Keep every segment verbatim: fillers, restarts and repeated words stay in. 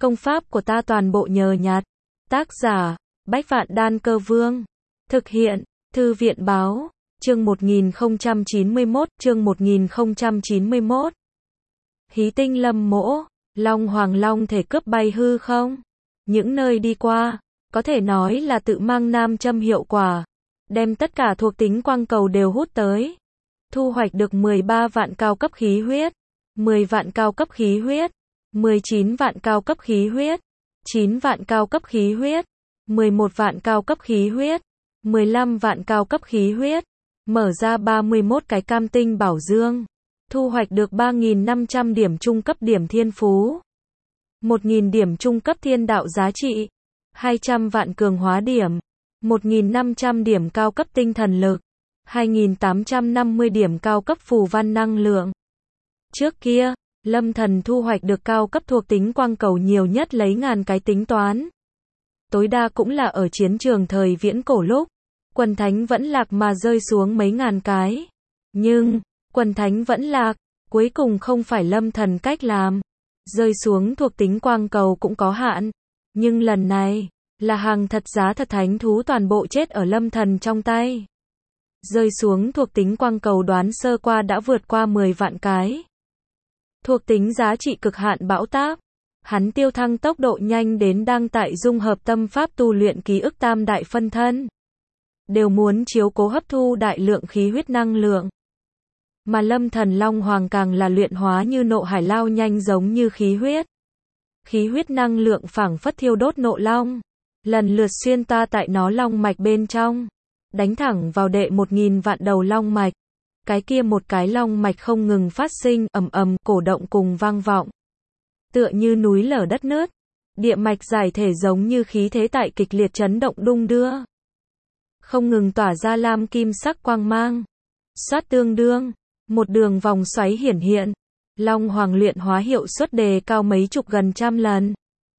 Công pháp của ta toàn bộ nhờ nhặt. Tác giả, Bách Vạn Đan Cơ Vương. Thực hiện, Thư viện Báo. Chương một nghìn không trăm chín mươi mốt, chương một nghìn không trăm chín mươi mốt. Hí tinh lâm mỗ, Long Hoàng Long thể cướp bay hư không? Những nơi đi qua, có thể nói là tự mang nam châm hiệu quả, đem tất cả thuộc tính quang cầu đều hút tới. Thu hoạch được mười ba vạn cao cấp khí huyết, mười vạn cao cấp khí huyết, mười chín vạn cao cấp khí huyết, chín vạn cao cấp khí huyết, mười một vạn cao cấp khí huyết, mười lăm vạn cao cấp khí huyết, mở ra ba mươi mốt cái cam tinh bảo dương, thu hoạch được ba nghìn năm trăm điểm trung cấp điểm thiên phú, một nghìn điểm trung cấp thiên đạo giá trị, hai trăm vạn cường hóa điểm, một nghìn năm trăm điểm cao cấp tinh thần lực, hai nghìn tám trăm năm mươi điểm cao cấp phù văn năng lượng. Trước kia, Lâm Thần thu hoạch được cao cấp thuộc tính quang cầu nhiều nhất lấy ngàn cái tính toán. Tối đa cũng là ở chiến trường thời viễn cổ lúc, quần thánh vẫn lạc mà rơi xuống mấy ngàn cái. Nhưng, quần thánh vẫn lạc, cuối cùng không phải Lâm Thần cách làm. Rơi xuống thuộc tính quang cầu cũng có hạn. Nhưng lần này, là hàng thật giá thật thánh thú toàn bộ chết ở Lâm Thần trong tay. Rơi xuống thuộc tính quang cầu đoán sơ qua đã vượt qua mười vạn cái. Thuộc tính giá trị cực hạn bão táp. Hắn tiêu thăng tốc độ nhanh đến đang tại dung hợp tâm pháp tu luyện ký ức tam đại phân thân. Đều muốn chiếu cố hấp thu đại lượng khí huyết năng lượng. Mà Lâm Thần Long Hoàng càng là luyện hóa như nộ hải lao nhanh giống như khí huyết. Khí huyết năng lượng phảng phất thiêu đốt nộ long. Lần lượt xuyên ta tại nó long mạch bên trong. Đánh thẳng vào đệ một nghìn vạn đầu long mạch. Cái kia một cái long mạch không ngừng phát sinh ầm ầm cổ động cùng vang vọng. Tựa như núi lở đất nứt. Địa mạch giải thể giống như khí thế tại kịch liệt chấn động đung đưa. Không ngừng tỏa ra lam kim sắc quang mang. Xoát tương đương. Một đường vòng xoáy hiển hiện. Long Hoàng luyện hóa hiệu suất đề cao mấy chục gần trăm lần.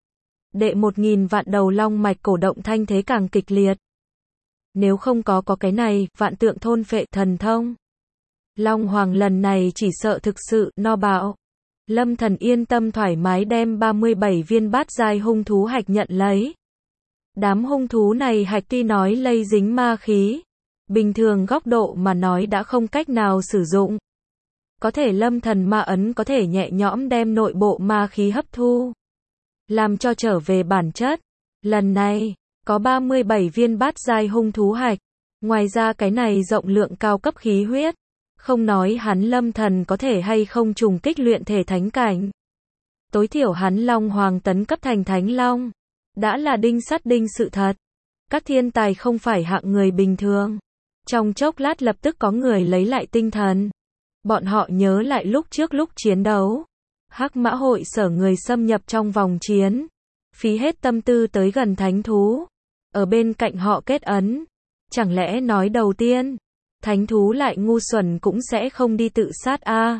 Đệ một nghìn vạn đầu long mạch cổ động thanh thế càng kịch liệt. Nếu không có có cái này, vạn tượng thôn phệ thần thông. Long Hoàng lần này chỉ sợ thực sự no bạo. Lâm Thần yên tâm thoải mái đem ba mươi bảy viên bát giai hung thú hạch nhận lấy. Đám hung thú này hạch tuy nói lây dính ma khí, bình thường góc độ mà nói đã không cách nào sử dụng. Có thể Lâm Thần ma ấn có thể nhẹ nhõm đem nội bộ ma khí hấp thu, làm cho trở về bản chất. Lần này, có ba mươi bảy viên bát giai hung thú hạch. Ngoài ra cái này rộng lượng cao cấp khí huyết. Không nói hắn Lâm Thần có thể hay không trùng kích luyện thể thánh cảnh. Tối thiểu hắn Long Hoàng tấn cấp thành Thánh Long. Đã là đinh sắt đinh sự thật. Các thiên tài không phải hạng người bình thường. Trong chốc lát lập tức có người lấy lại tinh thần. Bọn họ nhớ lại lúc trước lúc chiến đấu. Hắc Mã hội sở người xâm nhập trong vòng chiến. Phí hết tâm tư tới gần thánh thú. Ở bên cạnh họ kết ấn. Chẳng lẽ nói đầu tiên, thánh thú lại ngu xuẩn cũng sẽ không đi tự sát a? À?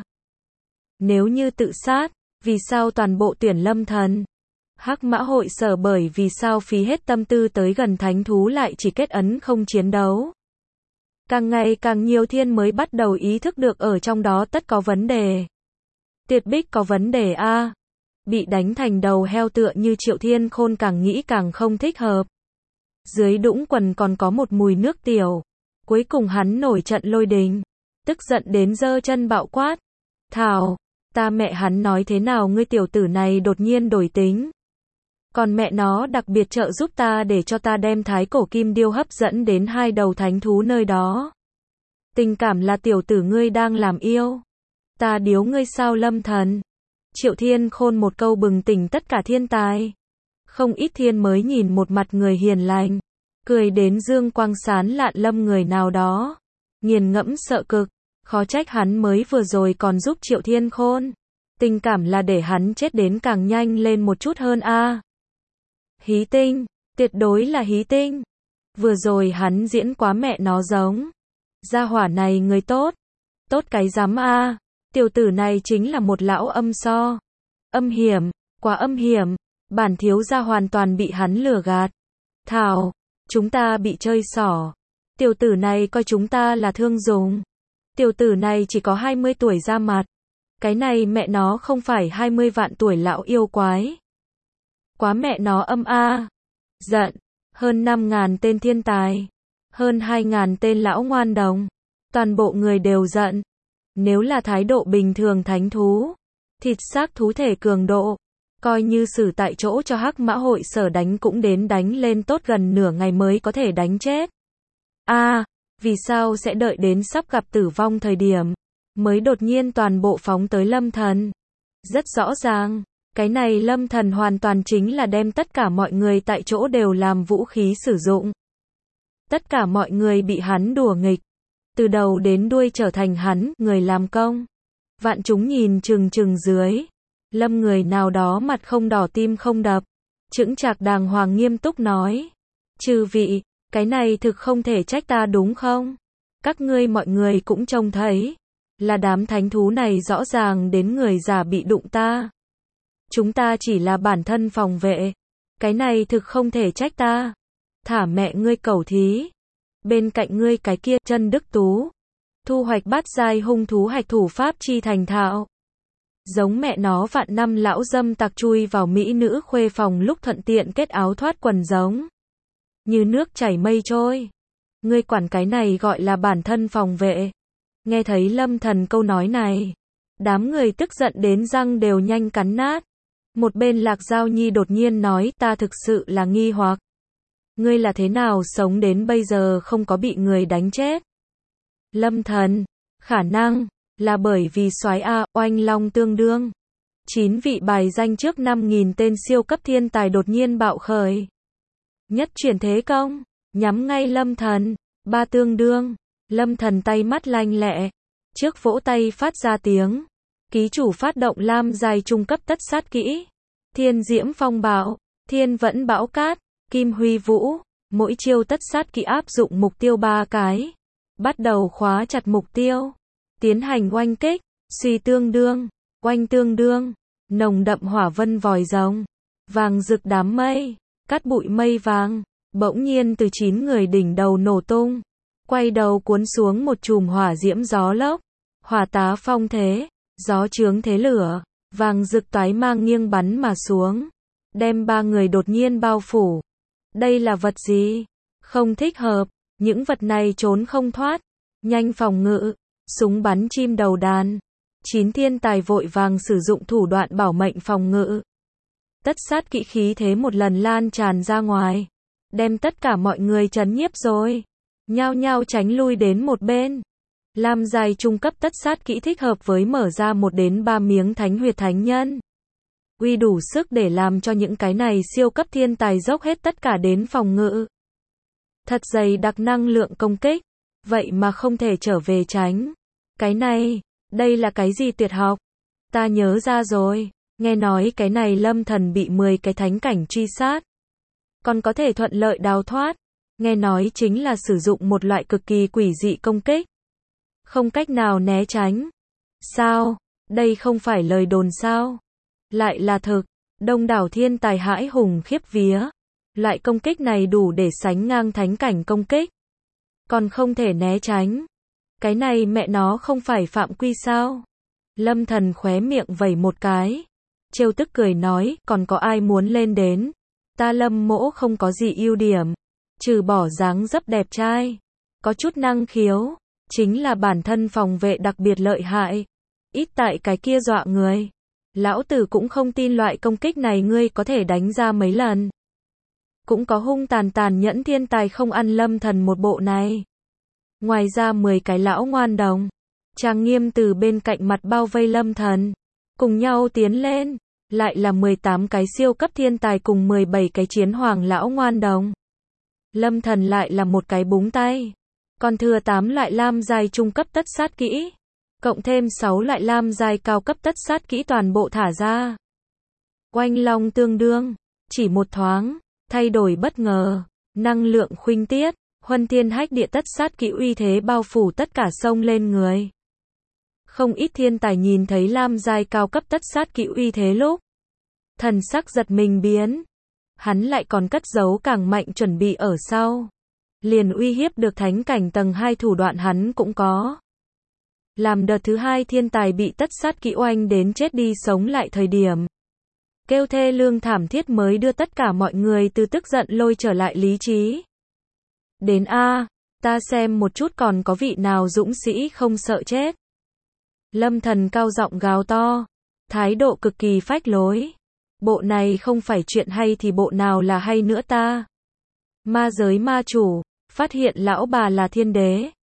Nếu như tự sát, vì sao toàn bộ tuyển Lâm Thần? Hắc Mã hội sở bởi vì sao phí hết tâm tư tới gần thánh thú lại chỉ kết ấn không chiến đấu? Càng ngày càng nhiều thiên mới bắt đầu ý thức được ở trong đó tất có vấn đề. Tuyệt Bích có vấn đề a. À? Bị đánh thành đầu heo tựa như Triệu Thiên Khôn càng nghĩ càng không thích hợp. Dưới đũng quần còn có một mùi nước tiểu. Cuối cùng hắn nổi trận lôi đình. Tức giận đến giơ chân bạo quát. Thảo, ta mẹ hắn nói thế nào ngươi tiểu tử này đột nhiên đổi tính. Còn mẹ nó đặc biệt trợ giúp ta để cho ta đem thái cổ kim điêu hấp dẫn đến hai đầu thánh thú nơi đó. Tình cảm là tiểu tử ngươi đang làm yêu. Ta điếu ngươi sao Lâm Thần. Triệu Thiên Khôn một câu bừng tỉnh tất cả thiên tài. Không ít thiên mới nhìn một mặt người hiền lành. Cười đến dương quang sán lạn Lâm người nào đó. Nghiền ngẫm sợ cực. Khó trách hắn mới vừa rồi còn giúp Triệu Thiên Khôn. Tình cảm là để hắn chết đến càng nhanh lên một chút hơn a. À. Hí tinh. Tuyệt đối là hí tinh. Vừa rồi hắn diễn quá mẹ nó giống. Gia hỏa này người tốt. Tốt cái rắm a. À. Tiểu tử này chính là một lão âm so. Âm hiểm. Quá âm hiểm. Bản thiếu gia hoàn toàn bị hắn lừa gạt. Thảo. Chúng ta bị chơi xỏ. Tiểu tử này coi chúng ta là thương dùng. Tiểu tử này chỉ có hai mươi tuổi ra mặt. Cái này mẹ nó không phải hai mươi vạn tuổi lão yêu quái. Quá mẹ nó âm a. Giận. Hơn năm ngàn tên thiên tài. Hơn hai ngàn tên lão ngoan đồng. Toàn bộ người đều giận. Nếu là thái độ bình thường thánh thú, thịt xác thú thể cường độ, coi như xử tại chỗ cho hắc mã hội sở đánh cũng đến đánh lên tốt gần nửa ngày mới có thể đánh chết. A, à, vì sao sẽ đợi đến sắp gặp tử vong thời điểm, mới đột nhiên toàn bộ phóng tới Lâm Thần? Rất rõ ràng, cái này Lâm Thần hoàn toàn chính là đem tất cả mọi người tại chỗ đều làm vũ khí sử dụng. Tất cả mọi người bị hắn đùa nghịch, từ đầu đến đuôi trở thành hắn, người làm công. Vạn chúng nhìn chừng chừng dưới. Lâm người nào đó mặt không đỏ tim không đập. Chững chạc đàng hoàng nghiêm túc nói. Chư vị, cái này thực không thể trách ta đúng không? Các ngươi mọi người cũng trông thấy. Là đám thánh thú này rõ ràng đến người già bị đụng ta. Chúng ta chỉ là bản thân phòng vệ. Cái này thực không thể trách ta. Thả mẹ ngươi cẩu thí. Bên cạnh ngươi cái kia chân đức tú. Thu hoạch bát giai hung thú hạch thủ pháp chi thành thạo. Giống mẹ nó vạn năm lão dâm tặc chui vào mỹ nữ khuê phòng lúc thuận tiện kết áo thoát quần giống. Như nước chảy mây trôi. Ngươi quản cái này gọi là bản thân phòng vệ. Nghe thấy Lâm Thần câu nói này. Đám người tức giận đến răng đều nhanh cắn nát. Một bên Lạc Giao Nhi đột nhiên nói ta thực sự là nghi hoặc. Ngươi là thế nào sống đến bây giờ không có bị người đánh chết? Lâm Thần, khả năng là bởi vì soái A, oanh long tương đương. Chín vị bài danh trước năm nghìn tên siêu cấp thiên tài đột nhiên bạo khởi. Nhất chuyển thế công, nhắm ngay Lâm Thần, ba tương đương. Lâm Thần tay mắt lanh lẹ, trước vỗ tay phát ra tiếng. Ký chủ phát động lam giai trung cấp tất sát kỹ. Thiên diễm phong bạo, thiên vẫn bão cát, kim huy vũ. Mỗi chiêu tất sát kỹ áp dụng mục tiêu ba cái. Bắt đầu khóa chặt mục tiêu. Tiến hành oanh kích, suy tương đương, oanh tương đương, nồng đậm hỏa vân vòi rồng, vàng rực đám mây, cát bụi mây vàng, bỗng nhiên từ chín người đỉnh đầu nổ tung, quay đầu cuốn xuống một chùm hỏa diễm gió lốc, hỏa tá phong thế, gió chướng thế lửa, vàng rực toái mang nghiêng bắn mà xuống, đem ba người đột nhiên bao phủ. Đây là vật gì? Không thích hợp, những vật này trốn không thoát, nhanh phòng ngự. Súng bắn chim đầu đàn. Chín thiên tài vội vàng sử dụng thủ đoạn bảo mệnh phòng ngự. Tất sát kỹ khí thế một lần lan tràn ra ngoài. Đem tất cả mọi người trấn nhiếp rồi. Nhao nhao tránh lui đến một bên. Lam giai trung cấp tất sát kỹ thích hợp với mở ra một đến ba miếng thánh huyệt thánh nhân. Uy đủ sức để làm cho những cái này siêu cấp thiên tài dốc hết tất cả đến phòng ngự. Thật dày đặc năng lượng công kích. Vậy mà không thể trở về tránh. Cái này, đây là cái gì tuyệt học? Ta nhớ ra rồi, nghe nói cái này Lâm Thần bị mười cái thánh cảnh truy sát. Còn có thể thuận lợi đào thoát. Nghe nói chính là sử dụng một loại cực kỳ quỷ dị công kích. Không cách nào né tránh. Sao? Đây không phải lời đồn sao? Lại là thực. Đông đảo thiên tài hãi hùng khiếp vía. Loại công kích này đủ để sánh ngang thánh cảnh công kích. Còn không thể né tránh. Cái này mẹ nó không phải phạm quy sao? Lâm Thần khóe miệng vẩy một cái. Trêu tức cười nói, còn có ai muốn lên đến? Ta Lâm Mỗ không có gì ưu điểm. Trừ bỏ dáng dấp đẹp trai. Có chút năng khiếu. Chính là bản thân phòng vệ đặc biệt lợi hại. Ít tại cái kia dọa người. Lão tử cũng không tin loại công kích này ngươi có thể đánh ra mấy lần. Cũng có hung tàn tàn nhẫn thiên tài không ăn Lâm Thần một bộ này. Ngoài ra mười cái lão ngoan đồng, trang nghiêm từ bên cạnh mặt bao vây Lâm Thần, cùng nhau tiến lên, lại là mười tám cái siêu cấp thiên tài cùng mười bảy cái chiến hoàng lão ngoan đồng. Lâm Thần lại là một cái búng tay, còn thừa tám loại lam giai trung cấp tất sát kỹ, cộng thêm sáu loại lam giai cao cấp tất sát kỹ toàn bộ thả ra. Oanh long tương đương, chỉ một thoáng, thay đổi bất ngờ, năng lượng khuynh tiết. Huân thiên hách địa tất sát kỹ uy thế bao phủ tất cả sông lên người. Không ít thiên tài nhìn thấy lam giai cao cấp tất sát kỹ uy thế lúc. Thần sắc giật mình biến. Hắn lại còn cất giấu càng mạnh chuẩn bị ở sau. Liền uy hiếp được thánh cảnh tầng hai thủ đoạn hắn cũng có. Làm đợt thứ hai thiên tài bị tất sát kỹ oanh đến chết đi sống lại thời điểm. Kêu thê lương thảm thiết mới đưa tất cả mọi người từ tức giận lôi trở lại lý trí. Đến a, ta xem một chút còn có vị nào dũng sĩ không sợ chết. Lâm Thần cao giọng gào to, thái độ cực kỳ phách lối. Bộ này không phải chuyện hay thì bộ nào là hay nữa ta? Ma giới ma chủ, phát hiện lão bà là thiên đế.